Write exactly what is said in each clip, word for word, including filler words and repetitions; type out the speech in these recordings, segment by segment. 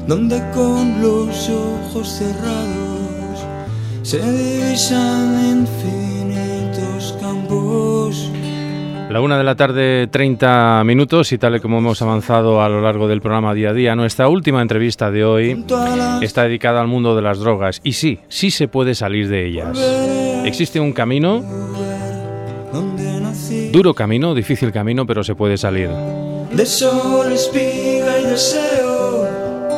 donde con los ojos cerrados se divisan infinitos campos. La una de la tarde, treinta minutos, y tal y como hemos avanzado a lo largo del programa Día a Día, nuestra última entrevista de hoy está dedicada al mundo de las drogas. Y sí, sí se puede salir de ellas. Existe un camino, duro camino, difícil camino, pero se puede salir. De sol, espiga y deseo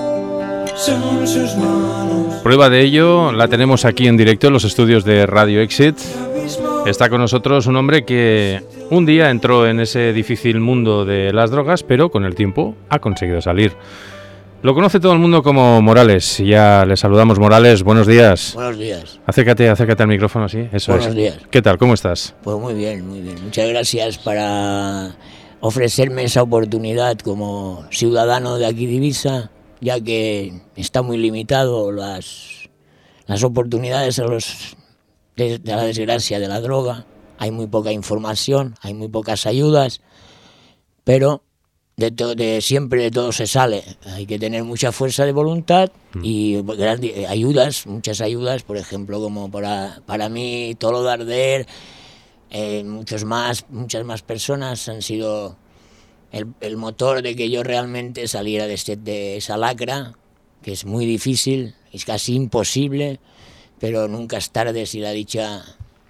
son sus manos. Prueba de ello la tenemos aquí en directo en los estudios de Radio Exit. Está con nosotros un hombre que un día entró en ese difícil mundo de las drogas, pero con el tiempo ha conseguido salir. Lo conoce todo el mundo como Morales. Ya le saludamos, Morales. Buenos días. Buenos días. Acércate, acércate al micrófono, así. Eso Buenos es. días. ¿Qué tal? ¿Cómo estás? Pues muy bien, muy bien. Muchas gracias para ofrecerme esa oportunidad como ciudadano de aquí de Ibiza, ya que está muy limitado las, las oportunidades a los, de, de la desgracia de la droga. Hay muy poca información, hay muy pocas ayudas, pero de, to, de siempre de todo se sale. Hay que tener mucha fuerza de voluntad y grandes ayudas, muchas ayudas, por ejemplo, como para, para mí, Tolo Darder, eh, muchos más, muchas más personas han sido el, el motor de que yo realmente saliera de, este, de esa lacra, que es muy difícil, es casi imposible, pero nunca es tarde si la dicha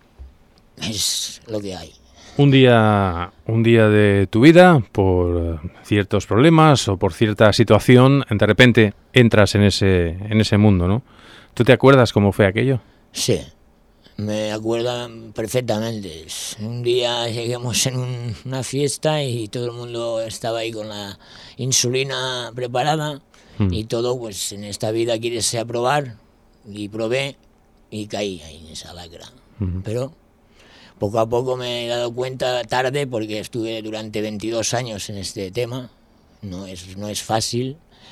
es lo que hay. Un día, un día de tu vida, por ciertos problemas o por cierta situación, de repente entras en ese, en ese mundo, ¿no? ¿Tú te acuerdas cómo fue aquello? Sí, me acuerdo perfectamente. Un día llegamos en un, una fiesta y todo el mundo estaba ahí con la insulina preparada mm. y todo, pues en esta vida quieres probar, y probé y caí ahí en esa lacra. Mm. Pero poco a poco me he dado cuenta, tarde, porque estuve durante veintidós años en este tema. No es, no es fácil.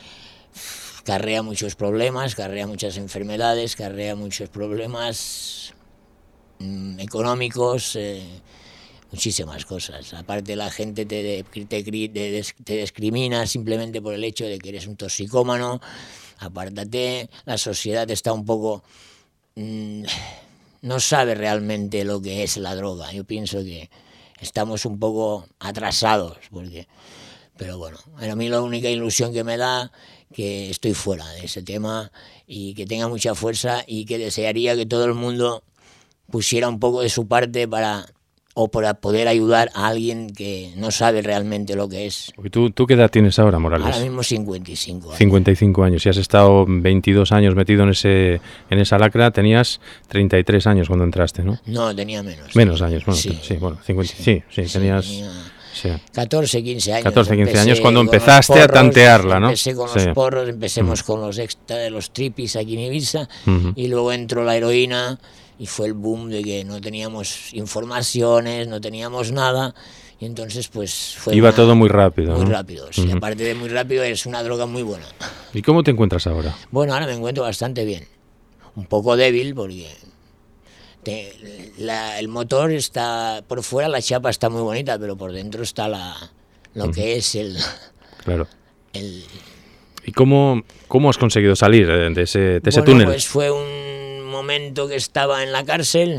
Carrea muchos problemas, carrea muchas enfermedades, carrea muchos problemas mmm, económicos, eh, muchísimas cosas. Aparte, la gente te, te, te, te, te discrimina simplemente por el hecho de que eres un toxicómano. Apártate, la sociedad está un poco... Mmm, no sabe realmente lo que es la droga. Yo pienso que estamos un poco atrasados, porque, pero bueno, a mí la única ilusión que me da que estoy fuera de ese tema y que tenga mucha fuerza, y que desearía que todo el mundo pusiera un poco de su parte para o para poder ayudar a alguien que no sabe realmente lo que es. ¿Y tú, tú qué edad tienes ahora, Morales? Ahora mismo cincuenta y cinco años. cincuenta y cinco años. Y has estado veintidós años metido en ese en esa lacra. Tenías treinta y tres años cuando entraste, ¿no? No, tenía menos. Menos años, bueno, sí, sí, bueno, cincuenta, sí, sí, sí, tenías... Tenía sí. catorce, quince años. catorce, quince años cuando empezaste porros, a tantearla, ¿no? Empecé con sí. los porros, empecemos uh-huh. con los, extra, los tripis aquí en Ibiza, uh-huh. y luego entró la heroína, y fue el boom de que no teníamos informaciones, no teníamos nada, y entonces pues fue... Iba una, todo muy rápido, Muy ¿no? rápido, sí, uh-huh. aparte de muy rápido, es una droga muy buena. ¿Y cómo te encuentras ahora? Bueno, ahora me encuentro bastante bien, un poco débil porque te, la, el motor está por fuera, la chapa está muy bonita, pero por dentro está la lo uh-huh. que es el... Claro. El, ¿Y cómo, cómo has conseguido salir de ese, de ese bueno, túnel? Pues fue un momento que estaba en la cárcel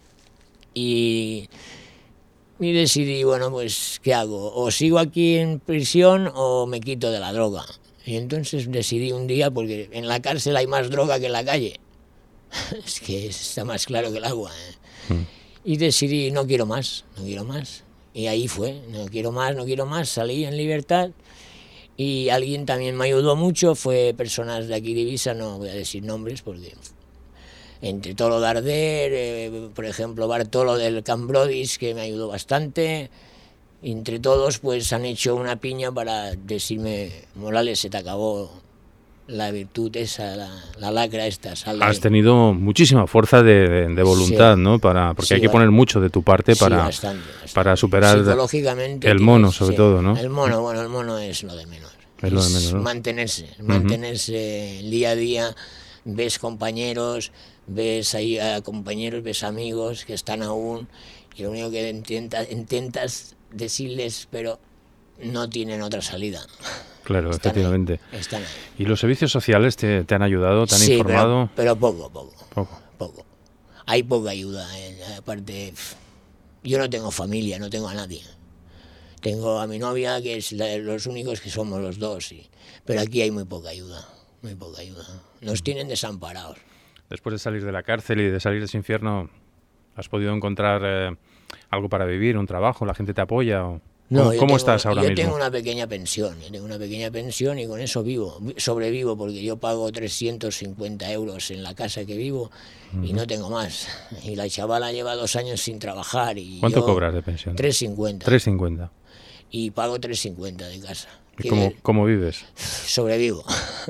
y, y decidí, bueno, pues, ¿qué hago? O sigo aquí en prisión o me quito de la droga. Y entonces decidí un día, porque en la cárcel hay más droga que en la calle. Es que está más claro que el agua, ¿eh? Mm. Y decidí, no quiero más, no quiero más. Y ahí fue, no quiero más, no quiero más, salí en libertad. Y alguien también me ayudó mucho, fue personas de aquí de Ibiza, no voy a decir nombres porque... Entre Tolo Darder, eh, por ejemplo, Bartolo del Cambrodis, que me ayudó bastante. Entre todos, pues han hecho una piña para decirme, Morales, se te acabó la virtud esa, la, la lacra esta. Sal Has tenido muchísima fuerza de, de, de voluntad, sí. ¿no? Para, porque sí, hay que bueno. poner mucho de tu parte para, sí, bastante, bastante. para superar Psicológicamente el mono, tienes, sobre sí. todo, ¿no? El mono, bueno, el mono es lo de menos. Es lo de menos, ¿no? Mantenerse, Uh-huh. mantenerse el día a día, ves compañeros, ves ahí a compañeros, ves amigos que están aún, y lo único que intentas, intentas decirles, pero no tienen otra salida. Claro, están efectivamente. Ahí, están ahí. ¿Y los servicios sociales te, te han ayudado, te han sí, informado? Pero, pero poco, poco, Poco. poco. Hay poca ayuda. Eh, aparte, yo no tengo familia, no tengo a nadie. Tengo a mi novia, que es la, los únicos que somos los dos, y, pero aquí hay muy poca ayuda, muy poca ayuda. Nos tienen desamparados. Después de salir de la cárcel y de salir de ese infierno, ¿has podido encontrar eh, algo para vivir, un trabajo? ¿La gente te apoya? O, No, ¿Cómo, yo cómo tengo, estás ahora yo mismo? Yo tengo una pequeña pensión, yo tengo una pequeña pensión y con eso vivo, sobrevivo, porque yo pago trescientos cincuenta euros en la casa que vivo y uh-huh. no tengo más. Y la chavala lleva dos años sin trabajar. Y ¿Cuánto yo, cobras de pensión? tres cincuenta. tres cincuenta. Y pago tres cincuenta de casa. ¿Y cómo, cómo vives? Sobrevivo.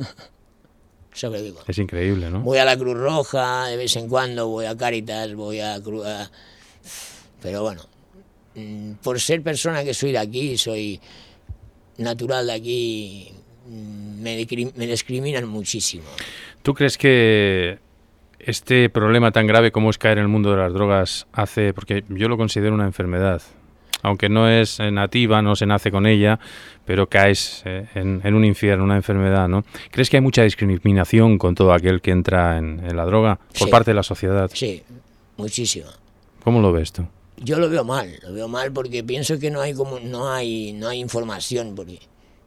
Sobrevivo. Es increíble, ¿no? Voy a la Cruz Roja de vez en cuando, voy a Cáritas, voy a Cruz... A... Pero bueno, por ser persona que soy de aquí, soy natural de aquí, me, me discriminan muchísimo. ¿Tú crees que este problema tan grave como es caer en el mundo de las drogas hace... Porque yo lo considero una enfermedad. Aunque no es nativa, no se nace con ella, pero caes eh, en, en un infierno, una enfermedad, ¿no? ¿Crees que hay mucha discriminación con todo aquel que entra en, en la droga por sí, parte de la sociedad? Sí, muchísima. ¿Cómo lo ves tú? Yo lo veo mal, lo veo mal porque pienso que no hay como no hay no hay información porque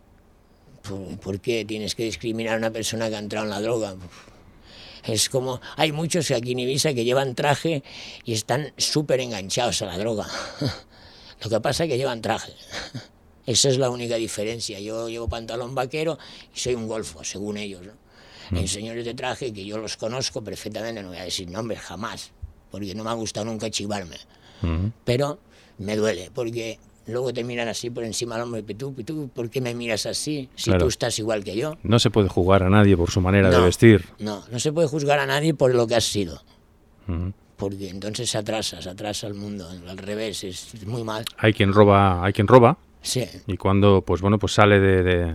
¿por, ¿por qué tienes que discriminar a una persona que ha entrado en la droga? Es como hay muchos aquí en Ibiza que llevan traje y están súper enganchados a la droga. Lo que pasa es que llevan traje. Esa es la única diferencia. Yo llevo pantalón vaquero y soy un golfo, según ellos, ¿no? Mm. Hay señores de traje que yo los conozco perfectamente, no voy a decir nombres jamás, porque no me ha gustado nunca chivarme. Mm. Pero me duele, porque luego te miran así por encima del hombro y tú, tú, ¿por qué me miras así si claro. tú estás igual que yo? No se puede juzgar a nadie por su manera no, de vestir. No, no se puede juzgar a nadie por lo que has sido. Mm. Porque entonces se atrasa, se atrasa el mundo, al revés, es, es muy mal. Hay quien roba, hay quien roba, sí. Y cuando pues bueno pues sale de, de,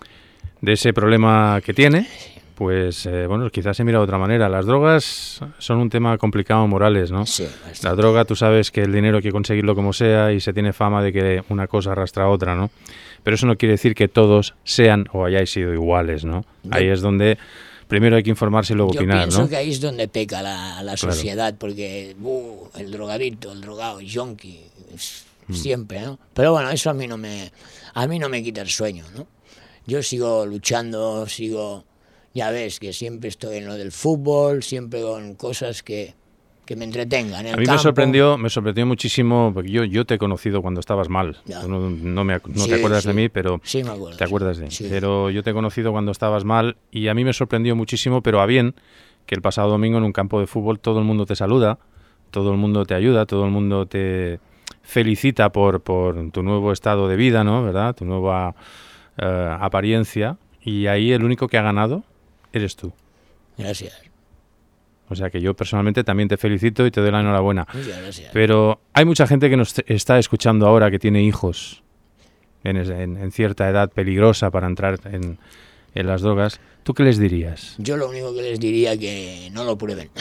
de ese problema que tiene, pues eh, bueno quizás se mira de otra manera. Las drogas son un tema complicado, Morales, ¿no? Sí, la droga, tú sabes que el dinero hay que conseguirlo como sea y se tiene fama de que una cosa arrastra a otra, ¿no? Pero eso no quiere decir que todos sean o hayáis sido iguales, ¿no? Yo... Ahí es donde... Primero hay que informarse y luego Yo opinar, ¿no? Yo pienso que ahí es donde peca la, la sociedad, claro. Porque uh, el drogadito, el drogado, el yonki, mm. siempre, ¿no? Pero bueno, eso a mí no me a mí no me quita el sueño, ¿no? Yo sigo luchando, sigo, ya ves, que siempre estoy en lo del fútbol, siempre con cosas que, que me entretengan. En a mí el me campo. sorprendió, me sorprendió muchísimo, porque yo, yo te he conocido cuando estabas mal. No, no, me, no sí, te acuerdas sí. de mí, pero sí, me acuerdo, te acuerdas de mí. Sí. Pero yo te he conocido cuando estabas mal y a mí me sorprendió muchísimo, pero a bien, que el pasado domingo en un campo de fútbol todo el mundo te saluda, todo el mundo te ayuda, todo el mundo te felicita por, por tu nuevo estado de vida, ¿no? ¿Verdad? Tu nueva uh, apariencia. Y ahí el único que ha ganado eres tú. Gracias. O sea que yo personalmente también te felicito y te doy la enhorabuena. Muchas gracias. Pero hay mucha gente que nos está escuchando ahora que tiene hijos en, en, en cierta edad peligrosa para entrar en, en las drogas. ¿Tú qué les dirías? Yo lo único que les diría que no lo prueben.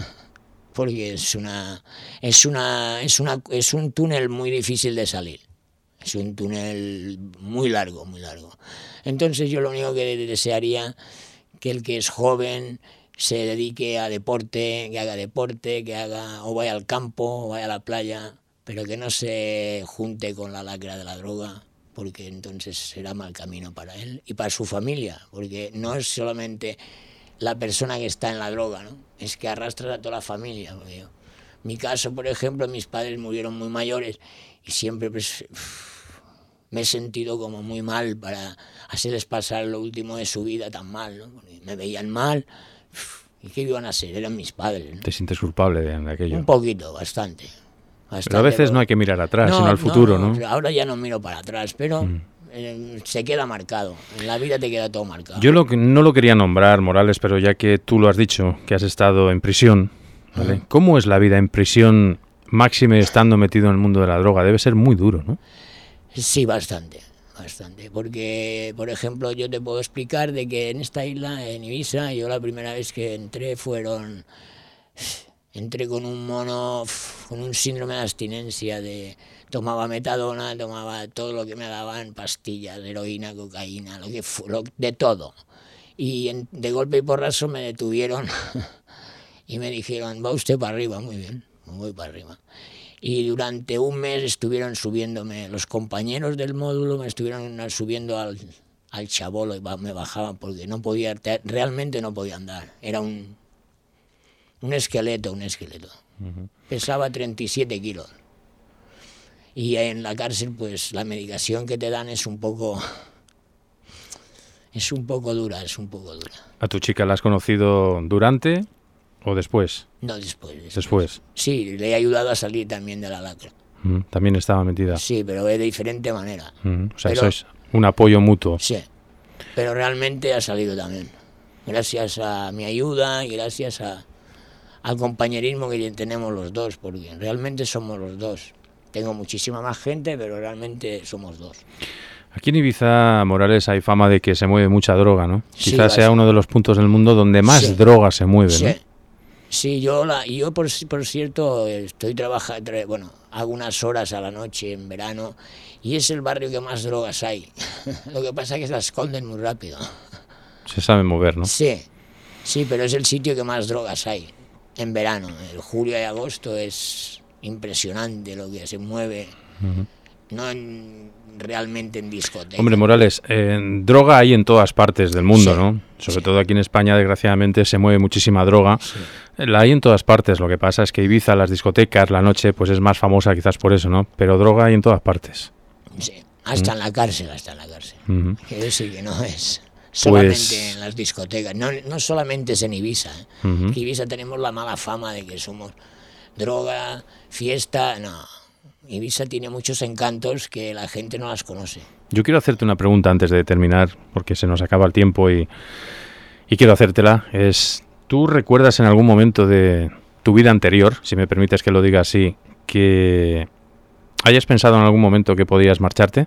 Porque es una es una es una es un túnel muy difícil de salir. Es un túnel muy largo, muy largo. Entonces yo lo único que desearía que el que es joven se dedique a deporte, que haga deporte, que haga o vaya al campo, o vaya a la playa, pero que no se junte con la lacra de la droga, porque entonces será mal camino para él y para su familia, porque no es solamente la persona que está en la droga, ¿no? Es que arrastras a toda la familia. Yo, mi caso, por ejemplo, mis padres murieron muy mayores y siempre pues, me he sentido como muy mal para hacerles pasar lo último de su vida tan mal, ¿no? Porque me veían mal. ¿Y qué iban a hacer? Eran mis padres, ¿no? ¿Te sientes culpable de, de aquello? Un poquito, bastante. bastante pero a veces pero... no hay que mirar atrás, no, sino al futuro, ¿no? ¿no? Ahora ya no miro para atrás, pero mm. eh, se queda marcado. En la vida te queda todo marcado. Yo lo que, no lo quería nombrar, Morales, pero ya que tú lo has dicho, que has estado en prisión, ¿vale? Uh-huh. ¿Cómo es la vida en prisión, máxime estando metido en el mundo de la droga? Debe ser muy duro, ¿no? Sí, bastante. Bastante, porque por ejemplo yo te puedo explicar de que en esta isla, en Ibiza, yo la primera vez que entré fueron Entré con un mono, con un síndrome de abstinencia, de tomaba metadona, tomaba todo lo que me daban, pastillas, heroína, cocaína, lo que fu, lo, de todo. Y en, de golpe y porrazo me detuvieron y me dijeron, va usted para arriba, muy bien, voy para arriba. Y durante un mes estuvieron subiéndome, los compañeros del módulo me estuvieron subiendo al, al chabolo y me bajaban porque no podía, realmente no podía andar, era un... Un esqueleto, un esqueleto. Uh-huh. Pesaba treinta y siete kilos. Y en la cárcel, pues, la medicación que te dan es un poco... Es un poco dura, es un poco dura. ¿A tu chica la has conocido durante o después? No, después. Después. ¿Después? Sí, le he ayudado a salir también de la lacra. Uh-huh. ¿También estaba metida? Sí, pero de diferente manera. Uh-huh. O sea, pero, eso es un apoyo mutuo. Sí, pero realmente ha salido también. Gracias a mi ayuda y gracias a... al compañerismo que tenemos los dos, porque realmente somos los dos. Tengo muchísima más gente, pero realmente somos dos. Aquí en Ibiza, Morales, hay fama de que se mueve mucha droga, ¿no? Sí, Quizás sea uno de los puntos del mundo donde más sí. droga se mueve, sí. ¿no? Sí, yo, la, yo por, por cierto, estoy trabajando, bueno, hago unas horas a la noche en verano y es el barrio que más drogas hay. Lo que pasa es que se las esconden muy rápido. Se sabe mover, ¿no? Sí, sí, pero es el sitio que más drogas hay. En verano, el julio y agosto es impresionante lo que se mueve, uh-huh. no en, realmente en discotecas. Hombre, Morales, eh, droga hay en todas partes del mundo, sí, ¿no? Sobre sí. todo aquí en España, desgraciadamente, se mueve muchísima droga. Sí. La hay en todas partes, lo que pasa es que Ibiza, las discotecas, la noche, pues es más famosa quizás por eso, ¿no? Pero droga hay en todas partes. Sí, hasta uh-huh. en la cárcel, hasta en la cárcel. Uh-huh. Quiero decir que no es... solamente pues... en las discotecas, no, no solamente es en Ibiza, ¿eh? Uh-huh. Que Ibiza tenemos la mala fama de que somos droga, fiesta, no. Ibiza tiene muchos encantos que la gente no las conoce. Yo quiero hacerte una pregunta antes de terminar, porque se nos acaba el tiempo y, y quiero hacértela. Es, ¿tú recuerdas en algún momento de tu vida anterior, si me permites que lo diga así, que hayas pensado en algún momento que podías marcharte?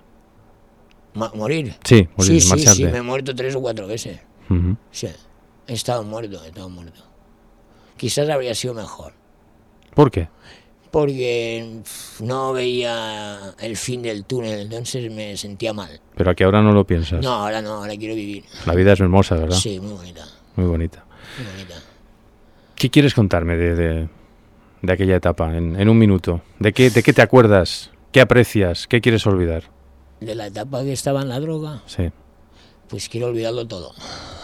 ¿Morir? Sí, morir, sí, marcharte. Sí, sí, me he muerto tres o cuatro veces. Uh-huh. Sí, he estado muerto, he estado muerto. Quizás habría sido mejor. ¿Por qué? Porque no veía el fin del túnel, entonces me sentía mal. ¿Pero aquí ahora no lo piensas? No, ahora no, ahora quiero vivir. La vida es hermosa, ¿verdad? Sí, muy bonita. Muy bonita. Muy bonita. ¿Qué quieres contarme de, de, de aquella etapa, en, en un minuto? ¿De qué, ¿De qué te acuerdas? ¿Qué aprecias? ¿Qué quieres olvidar? De la etapa que estaba en la droga, sí. Pues quiero olvidarlo todo.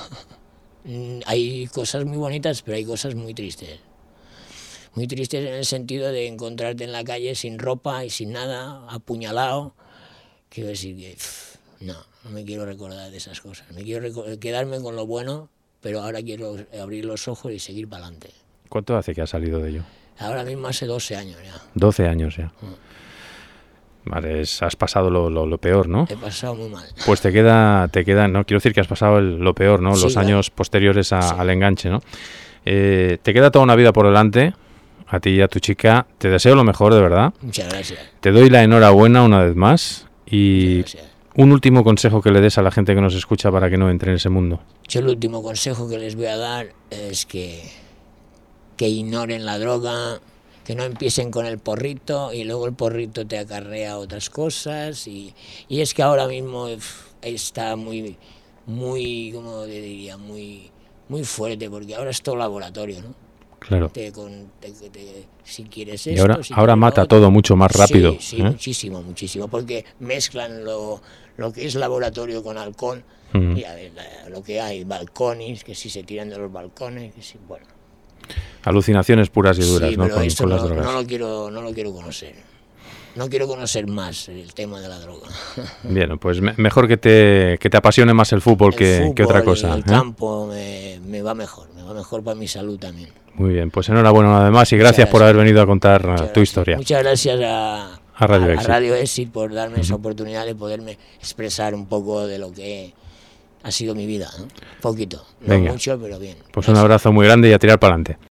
Hay cosas muy bonitas, pero hay cosas muy tristes. Muy tristes en el sentido de encontrarte en la calle sin ropa y sin nada, apuñalado. Quiero decir que pff, no, no me quiero recordar de esas cosas. Me quiero quedarme con lo bueno, pero ahora quiero abrir los ojos y seguir para adelante. ¿Cuánto hace que has salido de ello? Ahora mismo hace doce años ya. doce años ya. Mm. Vale, es, has pasado lo, lo, lo peor, ¿no? He pasado muy mal. Pues te queda, te queda, no quiero decir que has pasado el, lo peor, ¿no? Sí, los claro. años posteriores a, sí. al enganche, ¿no? Eh, te queda toda una vida por delante, a ti y a tu chica. Te deseo lo mejor, de verdad. Muchas gracias. Te doy la enhorabuena una vez más y un último consejo que le des a la gente que nos escucha para que no entre en ese mundo. Yo el último consejo que les voy a dar es que, que ignoren la droga, que no empiecen con el porrito y luego el porrito te acarrea otras cosas y, y es que ahora mismo está muy, muy, ¿cómo le diría? Muy, muy fuerte porque ahora es todo laboratorio, ¿no? Claro. Te, con, te, te, si quieres esto, y ahora, si ahora mata otro. todo mucho más rápido. Sí, sí, ¿eh? muchísimo, muchísimo, porque mezclan lo, lo que es laboratorio con alcohol uh-huh. y a ver, lo que hay, balcones, que si se tiran de los balcones, que si, bueno. Alucinaciones puras y duras, sí, ¿no? Pero Con, esto con no, las drogas. No lo quiero, no lo quiero conocer. No quiero conocer más el tema de la droga. Bien, pues me, mejor que te, que te apasione más el fútbol, el que, fútbol, que otra cosa. El ¿eh? campo me, me va mejor, me va mejor para mi salud también. Muy bien, pues enhorabuena una vez más y gracias, gracias por haber venido a contar Muchas tu gracias. historia. Muchas gracias a, a Radio a, Exit. a Radio Exit por darme uh-huh. esa oportunidad de poderme expresar un poco de lo que ha sido mi vida, ¿no? Poquito, no Venga. mucho, pero bien. Pues gracias. Un abrazo muy grande y a tirar para adelante.